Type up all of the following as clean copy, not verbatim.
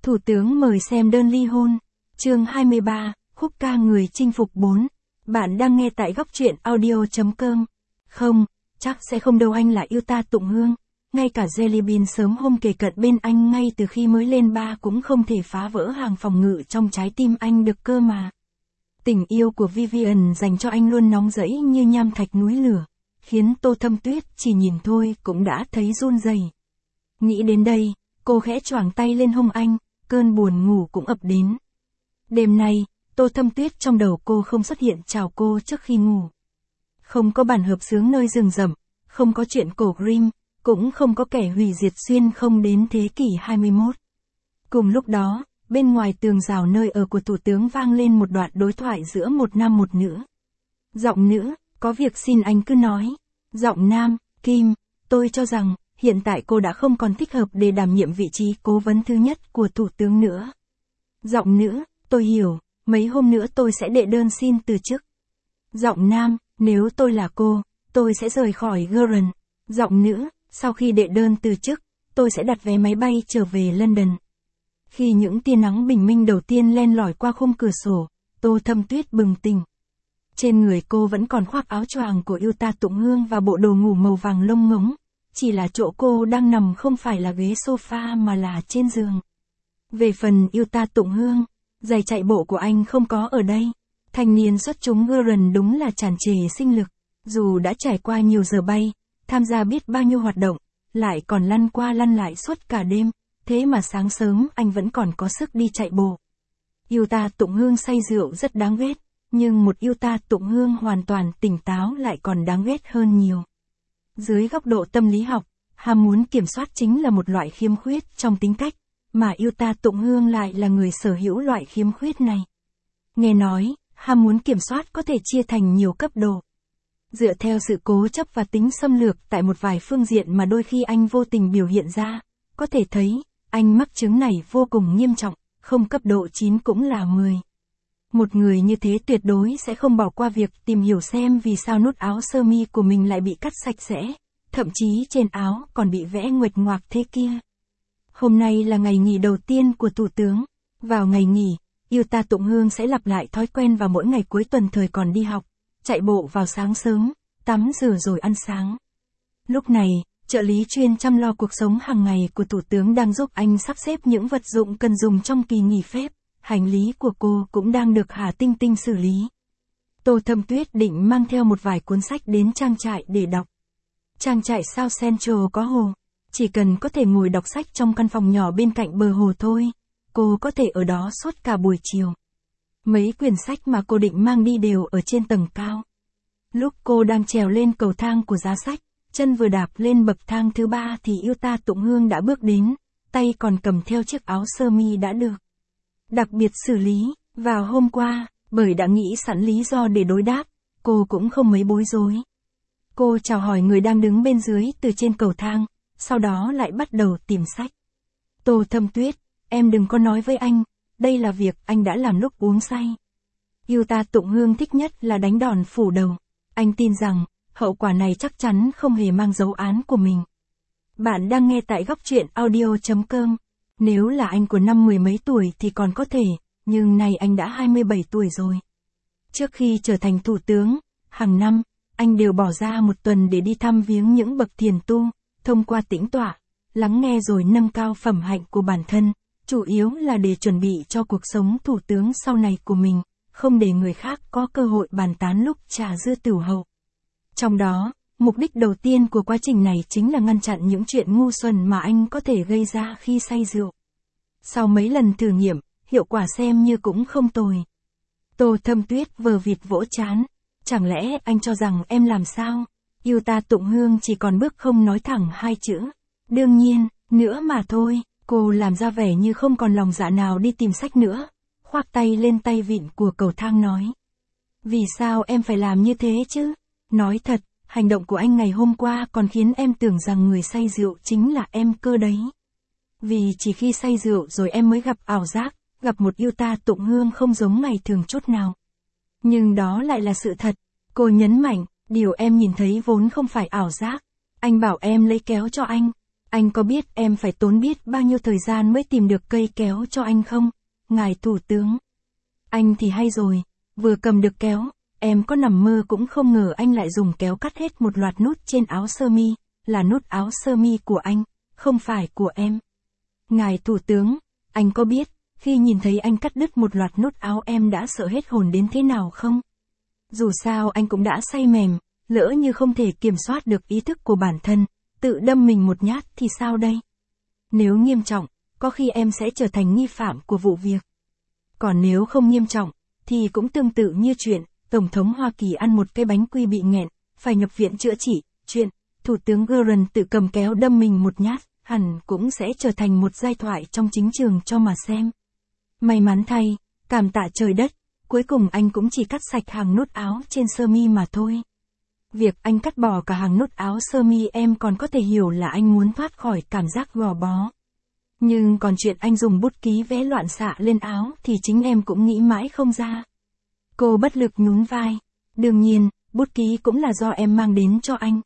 Thủ tướng mời xem đơn ly hôn. Chương 23, khúc ca người chinh phục 4. Bạn đang nghe tại góc truyện audio.com. Không, chắc sẽ không đâu, anh là yêu ta Tụng Hương. Ngay cả Jelly Bean sớm hôm kề cận bên anh ngay từ khi mới lên ba cũng không thể phá vỡ hàng phòng ngự trong trái tim anh được cơ mà. Tình yêu của Vivian dành cho anh luôn nóng rẫy như nham thạch núi lửa, khiến Tô Thâm Tuyết chỉ nhìn thôi cũng đã thấy run rẩy. Nghĩ đến đây, cô khẽ choàng tay lên hông anh, cơn buồn ngủ cũng ập đến. Đêm nay, Tô Thâm Tuyết trong đầu cô không xuất hiện chào cô trước khi ngủ. Không có bản hợp xướng nơi rừng rậm, không có chuyện cổ Grimm, cũng không có kẻ hủy diệt xuyên không đến thế kỷ 21. Cùng lúc đó, bên ngoài tường rào nơi ở của Thủ tướng vang lên một đoạn đối thoại giữa một nam một nữ. Giọng nữ, có việc xin anh cứ nói. Giọng nam, Kim, tôi cho rằng, hiện tại cô đã không còn thích hợp để đảm nhiệm vị trí cố vấn thứ nhất của Thủ tướng nữa. Giọng nữ, tôi hiểu, mấy hôm nữa tôi sẽ đệ đơn xin từ chức. Giọng nam, nếu tôi là cô, tôi sẽ rời khỏi Gurren. Giọng nữ, sau khi đệ đơn từ chức, tôi sẽ đặt vé máy bay trở về London. Khi những tia nắng bình minh đầu tiên len lỏi qua khung cửa sổ, Tô Thâm Tuyết bừng tỉnh. Trên người cô vẫn còn khoác áo choàng của yêu ta Tụng Hương và bộ đồ ngủ màu vàng lông ngỗng, chỉ là chỗ cô đang nằm không phải là ghế sofa mà là trên giường. Về phần yêu ta Tụng Hương, giày chạy bộ của anh không có ở đây. Thanh niên xuất chúng Gurren đúng là tràn trề sinh lực, dù đã trải qua nhiều giờ bay, tham gia biết bao nhiêu hoạt động, lại còn lăn qua lăn lại suốt cả đêm, thế mà sáng sớm anh vẫn còn có sức đi chạy bộ. Yêu ta Tụng Hương say rượu rất đáng ghét, nhưng một yêu ta Tụng Hương hoàn toàn tỉnh táo lại còn đáng ghét hơn nhiều. Dưới góc độ tâm lý học, ham muốn kiểm soát chính là một loại khiếm khuyết trong tính cách, mà yêu ta Tụng Hương lại là người sở hữu loại khiếm khuyết này. Nghe nói, ham muốn kiểm soát có thể chia thành nhiều cấp độ. Dựa theo sự cố chấp và tính xâm lược tại một vài phương diện mà đôi khi anh vô tình biểu hiện ra, có thể thấy, anh mắc chứng này vô cùng nghiêm trọng, không cấp độ 9 cũng là 10. Một người như thế tuyệt đối sẽ không bỏ qua việc tìm hiểu xem vì sao nút áo sơ mi của mình lại bị cắt sạch sẽ, thậm chí trên áo còn bị vẽ nguệch ngoạc thế kia. Hôm nay là ngày nghỉ đầu tiên của Thủ tướng. Vào ngày nghỉ, yêu ta Tụng Hương sẽ lặp lại thói quen vào mỗi ngày cuối tuần thời còn đi học, chạy bộ vào sáng sớm, tắm rửa rồi ăn sáng. Lúc này, trợ lý chuyên chăm lo cuộc sống hàng ngày của Thủ tướng đang giúp anh sắp xếp những vật dụng cần dùng trong kỳ nghỉ phép, hành lý của cô cũng đang được Hà Tinh Tinh xử lý. Tô Thâm Tuyết định mang theo một vài cuốn sách đến trang trại để đọc. Trang trại South Central có hồ, chỉ cần có thể ngồi đọc sách trong căn phòng nhỏ bên cạnh bờ hồ thôi, cô có thể ở đó suốt cả buổi chiều. Mấy quyển sách mà cô định mang đi đều ở trên tầng cao. Lúc cô đang trèo lên cầu thang của giá sách, chân vừa đạp lên bậc thang thứ 3 thì yêu ta Tụng Hương đã bước đến, tay còn cầm theo chiếc áo sơ mi đã được đặc biệt xử lý vào hôm qua, bởi đã nghĩ sẵn lý do để đối đáp, cô cũng không mấy bối rối. Cô chào hỏi người đang đứng bên dưới từ trên cầu thang, sau đó lại bắt đầu tìm sách. Tô Thâm Tuyết, em đừng có nói với anh, đây là việc anh đã làm lúc uống say. Yêu ta Tụng Hương thích nhất là đánh đòn phủ đầu. Anh tin rằng, hậu quả này chắc chắn không hề mang dấu án của mình. Bạn đang nghe tại góc truyện audio.com. Nếu là anh của năm 10 mấy tuổi thì còn có thể, nhưng nay anh đã 27 tuổi rồi. Trước khi trở thành thủ tướng, hàng năm, anh đều bỏ ra một tuần để đi thăm viếng những bậc thiền tu, thông qua tĩnh tọa, lắng nghe rồi nâng cao phẩm hạnh của bản thân, chủ yếu là để chuẩn bị cho cuộc sống thủ tướng sau này của mình, không để người khác có cơ hội bàn tán lúc trà dưa tửu hậu. Trong đó, mục đích đầu tiên của quá trình này chính là ngăn chặn những chuyện ngu xuẩn mà anh có thể gây ra khi say rượu. Sau mấy lần thử nghiệm, hiệu quả xem như cũng không tồi. Tô Thâm Tuyết vờ vịt vỗ trán. Chẳng lẽ anh cho rằng em làm sao? Yêu ta Tụng Hương chỉ còn bước không nói thẳng hai chữ. Đương nhiên, nữa mà thôi, cô làm ra vẻ như không còn lòng dạ nào đi tìm sách nữa. Khoác tay lên tay vịn của cầu thang nói. Vì sao em phải làm như thế chứ? Nói thật, hành động của anh ngày hôm qua còn khiến em tưởng rằng người say rượu chính là em cơ đấy. Vì chỉ khi say rượu rồi em mới gặp ảo giác, gặp một yêu ta Tụng Hương không giống ngày thường chút nào. Nhưng đó lại là sự thật, cô nhấn mạnh, điều em nhìn thấy vốn không phải ảo giác. Anh bảo em lấy kéo cho anh Anh có biết em phải tốn biết bao nhiêu thời gian mới tìm được cây kéo cho anh không, ngài thủ tướng? Anh thì hay rồi, vừa cầm được kéo, em có nằm mơ cũng không ngờ anh lại dùng kéo cắt hết một loạt nút trên áo sơ mi, là nút áo sơ mi của anh, không phải của em. Ngài thủ tướng, anh có biết, khi nhìn thấy anh cắt đứt một loạt nút áo em đã sợ hết hồn đến thế nào không? Dù sao anh cũng đã say mềm, lỡ như không thể kiểm soát được ý thức của bản thân, tự đâm mình một nhát thì sao đây? Nếu nghiêm trọng, có khi em sẽ trở thành nghi phạm của vụ việc. Còn nếu không nghiêm trọng, thì cũng tương tự như chuyện, Tổng thống Hoa Kỳ ăn một cái bánh quy bị nghẹn, phải nhập viện chữa trị, chuyện, Thủ tướng Gordon tự cầm kéo đâm mình một nhát, hẳn cũng sẽ trở thành một giai thoại trong chính trường cho mà xem. May mắn thay, cảm tạ trời đất, cuối cùng anh cũng chỉ cắt sạch hàng nút áo trên sơ mi mà thôi. Việc anh cắt bỏ cả hàng nút áo sơ mi em còn có thể hiểu là anh muốn thoát khỏi cảm giác gò bó. Nhưng còn chuyện anh dùng bút ký vẽ loạn xạ lên áo thì chính em cũng nghĩ mãi không ra. Cô bất lực nhún vai. Đương nhiên, bút ký cũng là do em mang đến cho anh.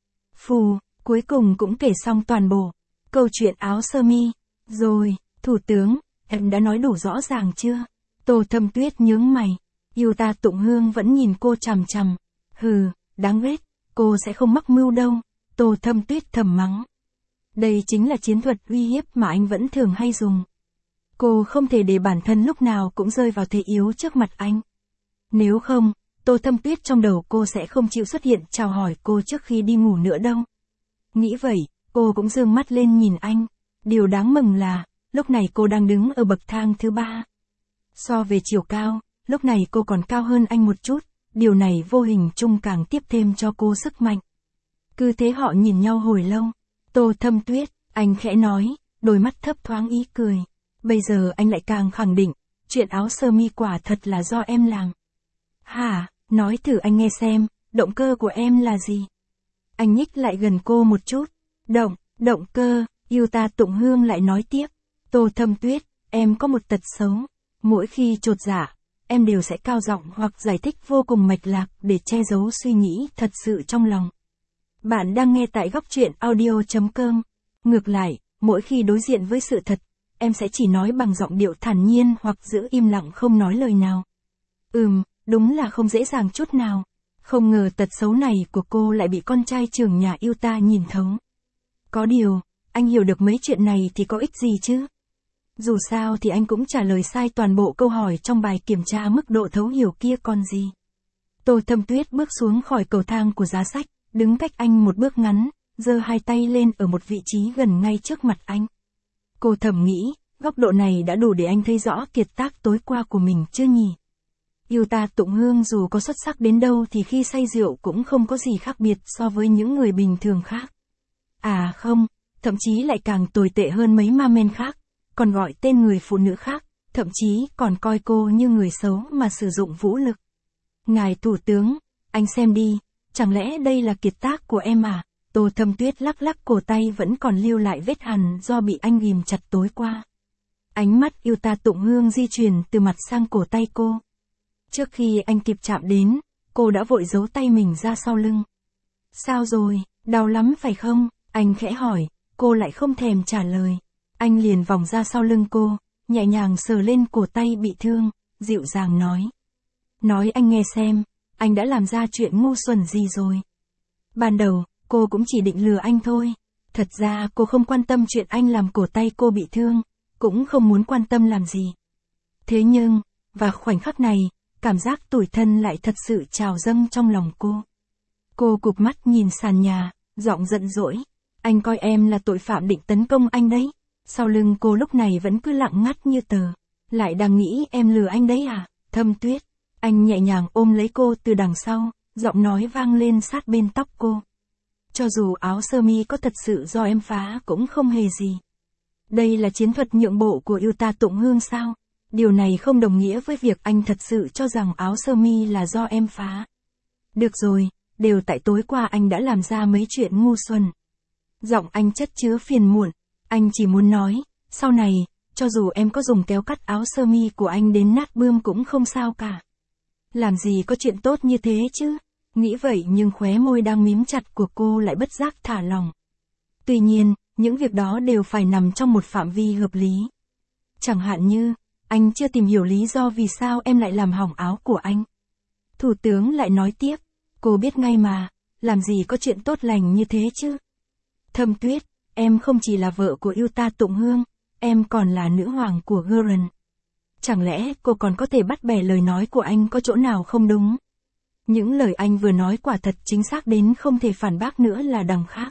Phù, cuối cùng cũng kể xong toàn bộ câu chuyện áo sơ mi. Rồi, thủ tướng, em đã nói đủ rõ ràng chưa? Tô Thâm Tuyết nhướng mày. Yêu ta Tụng Hương vẫn nhìn cô chằm chằm. Hừ, đáng ghét, cô sẽ không mắc mưu đâu. Tô Thâm Tuyết thầm mắng. Đây chính là chiến thuật uy hiếp mà anh vẫn thường hay dùng. Cô không thể để bản thân lúc nào cũng rơi vào thế yếu trước mặt anh. Nếu không, Tô Thâm Tuyết trong đầu cô sẽ không chịu xuất hiện chào hỏi cô trước khi đi ngủ nữa đâu. Nghĩ vậy, cô cũng giương mắt lên nhìn anh. Điều đáng mừng là, lúc này cô đang đứng ở bậc thang thứ 3. So về chiều cao, lúc này cô còn cao hơn anh một chút, điều này vô hình chung càng tiếp thêm cho cô sức mạnh. Cứ thế họ nhìn nhau hồi lâu. Tô Thâm Tuyết, anh khẽ nói, đôi mắt thấp thoáng ý cười. Bây giờ anh lại càng khẳng định, chuyện áo sơ mi quả thật là do em làm. Hả, nói thử anh nghe xem, động cơ của em là gì? Anh nhích lại gần cô một chút. Động cơ, Yêu ta Tụng Hương lại nói tiếp. Tô Thâm Tuyết, em có một tật xấu. Mỗi khi chột dạ, em đều sẽ cao giọng hoặc giải thích vô cùng mạch lạc để che giấu suy nghĩ thật sự trong lòng. Bạn đang nghe tại góc truyện audio.com. Ngược lại, mỗi khi đối diện với sự thật, em sẽ chỉ nói bằng giọng điệu thản nhiên hoặc giữ im lặng không nói lời nào. Đúng là không dễ dàng chút nào. Không ngờ tật xấu này của cô lại bị con trai trưởng nhà yêu ta nhìn thấu. Có điều, anh hiểu được mấy chuyện này thì có ích gì chứ? Dù sao thì anh cũng trả lời sai toàn bộ câu hỏi trong bài kiểm tra mức độ thấu hiểu kia còn gì. Tô Thâm Tuyết bước xuống khỏi cầu thang của giá sách, đứng cách anh một bước ngắn, giơ hai tay lên ở một vị trí gần ngay trước mặt anh. Cô thầm nghĩ, góc độ này đã đủ để anh thấy rõ kiệt tác tối qua của mình chưa nhỉ? Yêu ta Tụng Hương dù có xuất sắc đến đâu thì khi say rượu cũng không có gì khác biệt so với những người bình thường khác. À không, thậm chí lại càng tồi tệ hơn mấy ma men khác, còn gọi tên người phụ nữ khác, thậm chí còn coi cô như người xấu mà sử dụng vũ lực. Ngài thủ tướng, anh xem đi, chẳng lẽ đây là kiệt tác của em à? Tô Thâm Tuyết lắc lắc cổ tay vẫn còn lưu lại vết hằn do bị anh ghim chặt tối qua. Ánh mắt Yêu ta Tụng Hương di chuyển từ mặt sang cổ tay cô. Trước khi anh kịp chạm đến, cô đã vội giấu tay mình ra sau lưng. Sao rồi, đau lắm phải không? Anh khẽ hỏi, cô lại không thèm trả lời. Anh liền vòng ra sau lưng cô, nhẹ nhàng sờ lên cổ tay bị thương, dịu dàng nói. Nói anh nghe xem, anh đã làm ra chuyện ngu xuẩn gì rồi. Ban đầu, cô cũng chỉ định lừa anh thôi. Thật ra cô không quan tâm chuyện anh làm cổ tay cô bị thương, cũng không muốn quan tâm làm gì. Thế nhưng, vào khoảnh khắc này, cảm giác tủi thân lại thật sự trào dâng trong lòng cô. Cô cụp mắt nhìn sàn nhà, giọng giận dỗi. Anh coi em là tội phạm định tấn công anh đấy. Sau lưng cô lúc này vẫn cứ lặng ngắt như tờ. Lại đang nghĩ em lừa anh đấy à? Thâm Tuyết. Anh nhẹ nhàng ôm lấy cô từ đằng sau, giọng nói vang lên sát bên tóc cô. Cho dù áo sơ mi có thật sự do em phá cũng không hề gì. Đây là chiến thuật nhượng bộ của Yêu ta Tụng Hương sao? Điều này không đồng nghĩa với việc anh thật sự cho rằng áo sơ mi là do em phá. Được rồi, đều tại tối qua anh đã làm ra mấy chuyện ngu xuẩn. Giọng anh chất chứa phiền muộn. Anh chỉ muốn nói, sau này, cho dù em có dùng kéo cắt áo sơ mi của anh đến nát bươm cũng không sao cả. Làm gì có chuyện tốt như thế chứ? Nghĩ vậy nhưng khóe môi đang mím chặt của cô lại bất giác thả lỏng. Tuy nhiên, những việc đó đều phải nằm trong một phạm vi hợp lý. Chẳng hạn như, anh chưa tìm hiểu lý do vì sao em lại làm hỏng áo của anh. Thủ tướng lại nói tiếp, cô biết ngay mà, làm gì có chuyện tốt lành như thế chứ. Thâm Tuyết, em không chỉ là vợ của Yuta Tụng Hương, em còn là nữ hoàng của Gurren. Chẳng lẽ cô còn có thể bắt bẻ lời nói của anh có chỗ nào không đúng? Những lời anh vừa nói quả thật chính xác đến không thể phản bác nữa là đằng khác.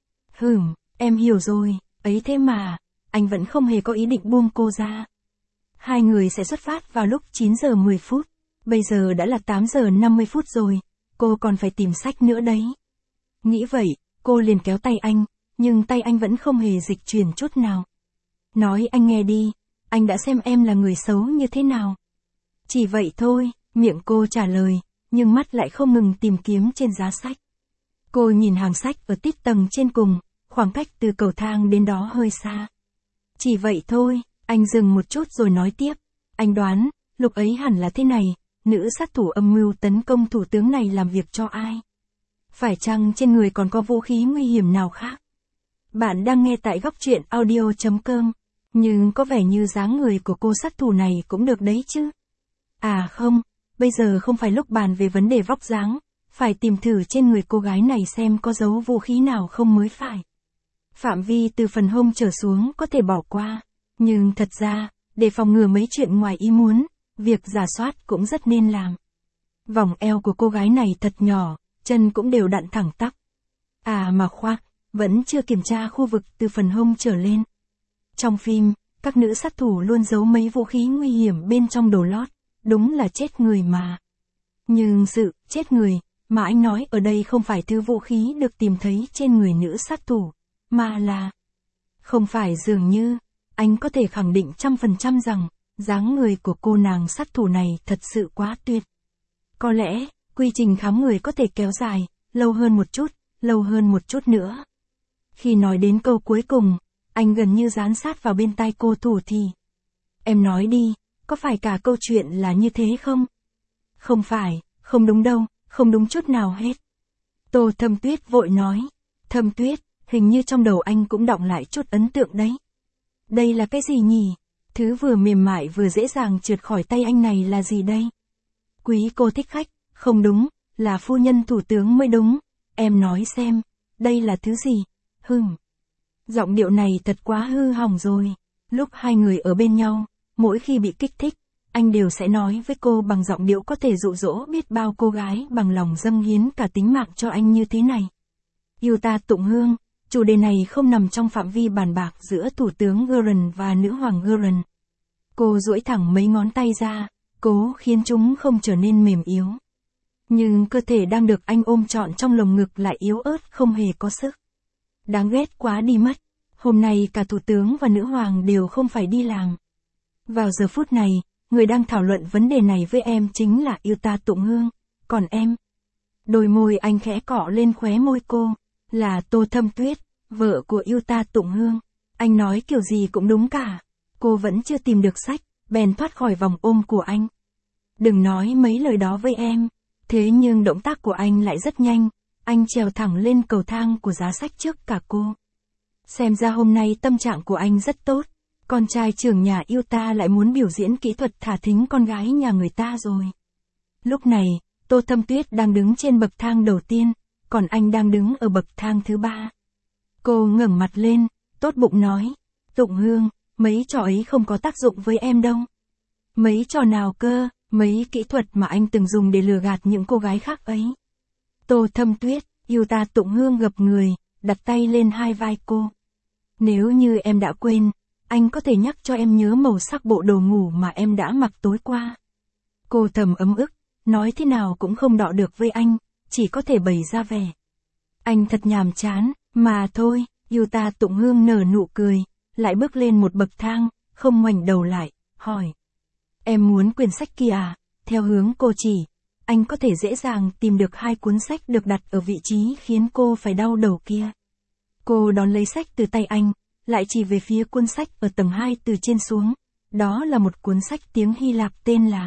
Em hiểu rồi, ấy thế mà, anh vẫn không hề có ý định buông cô ra. Hai người sẽ xuất phát vào lúc 9 giờ 10 phút, bây giờ đã là 8 giờ 50 phút rồi, cô còn phải tìm sách nữa đấy. Nghĩ vậy, cô liền kéo tay anh, nhưng tay anh vẫn không hề dịch chuyển chút nào. Nói anh nghe đi, anh đã xem em là người xấu như thế nào. Chỉ vậy thôi, miệng cô trả lời, nhưng mắt lại không ngừng tìm kiếm trên giá sách. Cô nhìn hàng sách ở tít tầng trên cùng, khoảng cách từ cầu thang đến đó hơi xa. Chỉ vậy thôi, anh dừng một chút rồi nói tiếp. Anh đoán, lúc ấy hẳn là thế này, nữ sát thủ âm mưu tấn công thủ tướng này làm việc cho ai? Phải chăng trên người còn có vũ khí nguy hiểm nào khác? Bạn đang nghe tại góc truyện audio.com, nhưng có vẻ như dáng người của cô sát thủ này cũng được đấy chứ. À không, bây giờ không phải lúc bàn về vấn đề vóc dáng, phải tìm thử trên người cô gái này xem có dấu vũ khí nào không mới phải. Phạm vi từ phần hông trở xuống có thể bỏ qua, nhưng thật ra, để phòng ngừa mấy chuyện ngoài ý muốn, việc rà soát cũng rất nên làm. Vòng eo của cô gái này thật nhỏ, chân cũng đều đặn thẳng tắp. À mà khoác, vẫn chưa kiểm tra khu vực từ phần hông trở lên. Trong phim, các nữ sát thủ luôn giấu mấy vũ khí nguy hiểm bên trong đồ lót, đúng là chết người mà. Nhưng sự chết người mà anh nói ở đây không phải thứ vũ khí được tìm thấy trên người nữ sát thủ, mà là... Không phải dường như, anh có thể khẳng định 100% rằng, dáng người của cô nàng sát thủ này thật sự quá tuyệt. Có lẽ, quy trình khám người có thể kéo dài, lâu hơn một chút nữa. Khi nói đến câu cuối cùng, anh gần như dán sát vào bên tai cô thủ thì. Em nói đi, có phải cả câu chuyện là như thế không? Không phải, không đúng đâu, không đúng chút nào hết. Tô Thâm Tuyết vội nói. Thâm Tuyết, hình như trong đầu anh cũng đọng lại chút ấn tượng đấy. Đây là cái gì nhỉ? Thứ vừa mềm mại vừa dễ dàng trượt khỏi tay anh này là gì đây? Quý cô thích khách, không đúng, là phu nhân thủ tướng mới đúng. Em nói xem, đây là thứ gì? Giọng điệu này thật quá hư hỏng rồi. Lúc hai người ở bên nhau, mỗi khi bị kích thích, anh đều sẽ nói với cô bằng giọng điệu có thể dụ dỗ biết bao cô gái bằng lòng dâng hiến cả tính mạng cho anh như thế này. Yuta Tụng Hương, chủ đề này không nằm trong phạm vi bàn bạc giữa thủ tướng Gurren và nữ hoàng Gurren. Cô duỗi thẳng mấy ngón tay ra, cố khiến chúng không trở nên mềm yếu. Nhưng cơ thể đang được anh ôm trọn trong lồng ngực lại yếu ớt không hề có sức. Đáng ghét quá đi mất. Hôm nay cả thủ tướng và nữ hoàng đều không phải đi làm. Vào giờ phút này, người đang thảo luận vấn đề này với em chính là Yuta Tụng Hương. Còn em? Đôi môi anh khẽ cọ lên khóe môi cô. Là Tô Thâm Tuyết, vợ của Yuta Tụng Hương. Anh nói kiểu gì cũng đúng cả. Cô vẫn chưa tìm được sách, bèn thoát khỏi vòng ôm của anh. Đừng nói mấy lời đó với em. Thế nhưng động tác của anh lại rất nhanh. Anh trèo thẳng lên cầu thang của giá sách trước cả cô. Xem ra hôm nay tâm trạng của anh rất tốt. Con trai trưởng nhà Yuta lại muốn biểu diễn kỹ thuật thả thính con gái nhà người ta rồi. Lúc này, Tô Thâm Tuyết đang đứng trên bậc thang đầu tiên, còn anh đang đứng ở bậc thang thứ 3. Cô ngẩng mặt lên, tốt bụng nói, Tụng Hương, mấy trò ấy không có tác dụng với em đâu. Mấy trò nào cơ, mấy kỹ thuật mà anh từng dùng để lừa gạt những cô gái khác ấy. Tô Thâm Tuyết, Yuta Tụng Hương gập người, đặt tay lên hai vai cô. Nếu như em đã quên, anh có thể nhắc cho em nhớ màu sắc bộ đồ ngủ mà em đã mặc tối qua. Cô thầm ấm ức, nói thế nào cũng không đọ được với anh, chỉ có thể bày ra vẻ. Anh thật nhàm chán, mà thôi, Yuta Tụng Hương nở nụ cười, lại bước lên một bậc thang, không ngoảnh đầu lại, hỏi. Em muốn quyển sách kia à? Theo hướng cô chỉ, anh có thể dễ dàng tìm được 2 cuốn sách được đặt ở vị trí khiến cô phải đau đầu kia. Cô đón lấy sách từ tay anh, lại chỉ về phía cuốn sách ở tầng 2 từ trên xuống. Đó là một cuốn sách tiếng Hy Lạp tên là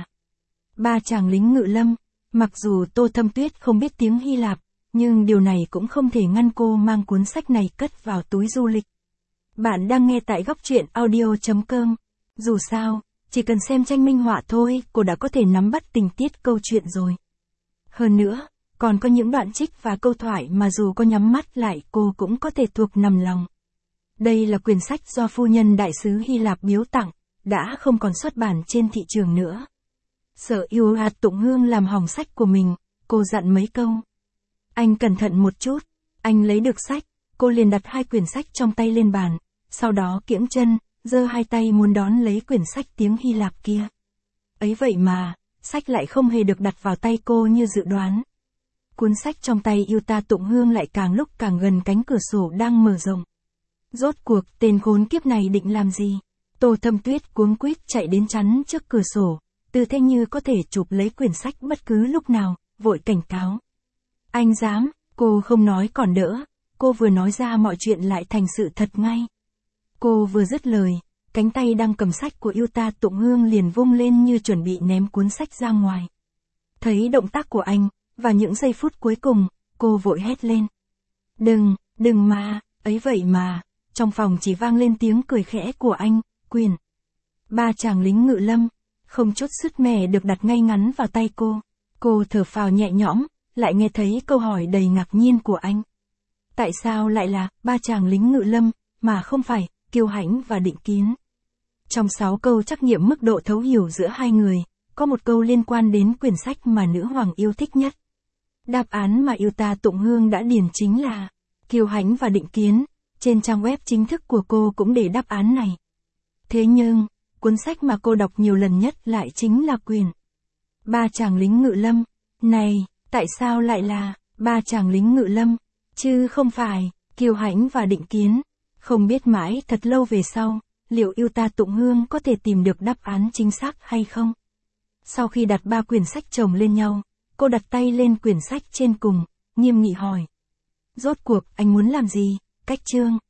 Ba chàng lính ngự lâm. Mặc dù Tô Thâm Tuyết không biết tiếng Hy Lạp, nhưng điều này cũng không thể ngăn cô mang cuốn sách này cất vào túi du lịch. Bạn đang nghe tại góc truyện audio.com. Dù sao, chỉ cần xem tranh minh họa thôi, cô đã có thể nắm bắt tình tiết câu chuyện rồi. Hơn nữa, còn có những đoạn trích và câu thoại mà dù có nhắm mắt lại cô cũng có thể thuộc nằm lòng. Đây là quyển sách do phu nhân đại sứ Hy Lạp biếu tặng, đã không còn xuất bản trên thị trường nữa. Sợ yêu hạt Tụng Hương làm hỏng sách của mình, cô dặn mấy câu. Anh cẩn thận một chút. Anh lấy được sách, cô liền đặt 2 quyển sách trong tay lên bàn, sau đó kiễng chân, giơ 2 tay muốn đón lấy quyển sách tiếng Hy Lạp kia. Ấy vậy mà, sách lại không hề được đặt vào tay cô như dự đoán. Cuốn sách trong tay yêu ta Tụng Hương lại càng lúc càng gần cánh cửa sổ đang mở rộng. Rốt cuộc tên khốn kiếp này định làm gì? Tô Thâm Tuyết cuống quýt chạy đến chắn trước cửa sổ, tư thế như có thể chụp lấy quyển sách bất cứ lúc nào, vội cảnh cáo. Anh dám, cô không nói còn đỡ, cô vừa nói ra mọi chuyện lại thành sự thật ngay. Cô vừa dứt lời, cánh tay đang cầm sách của yêu ta Tụng Hương liền vung lên như chuẩn bị ném cuốn sách ra ngoài. Thấy động tác của anh, và những giây phút cuối cùng, cô vội hét lên. Đừng mà, ấy vậy mà, trong phòng chỉ vang lên tiếng cười khẽ của anh, quyển. 3 chàng lính ngự lâm, không chút sứt mẻ được đặt ngay ngắn vào tay cô. Cô thở phào nhẹ nhõm, lại nghe thấy câu hỏi đầy ngạc nhiên của anh. Tại sao lại là 3 chàng lính ngự lâm, mà không phải Kiêu Hãnh và Định Kiến? Trong 6 câu trắc nghiệm mức độ thấu hiểu giữa hai người, có một câu liên quan đến quyển sách mà nữ hoàng yêu thích nhất. Đáp án mà yêu ta Tụng Hương đã điền chính là Kiêu Hãnh và Định Kiến. Trên trang web chính thức của cô cũng để đáp án này. Thế nhưng, cuốn sách mà cô đọc nhiều lần nhất lại chính là quyển 3 chàng lính ngự lâm. Này, tại sao lại là 3 chàng lính ngự lâm, chứ không phải Kiêu Hãnh và Định Kiến? Không biết mãi thật lâu về sau, liệu yêu ta Tụng Hương có thể tìm được đáp án chính xác hay không? Sau khi đặt 3 quyển sách chồng lên nhau, cô đặt tay lên quyển sách trên cùng, nghiêm nghị hỏi. Rốt cuộc anh muốn làm gì? Cách chương.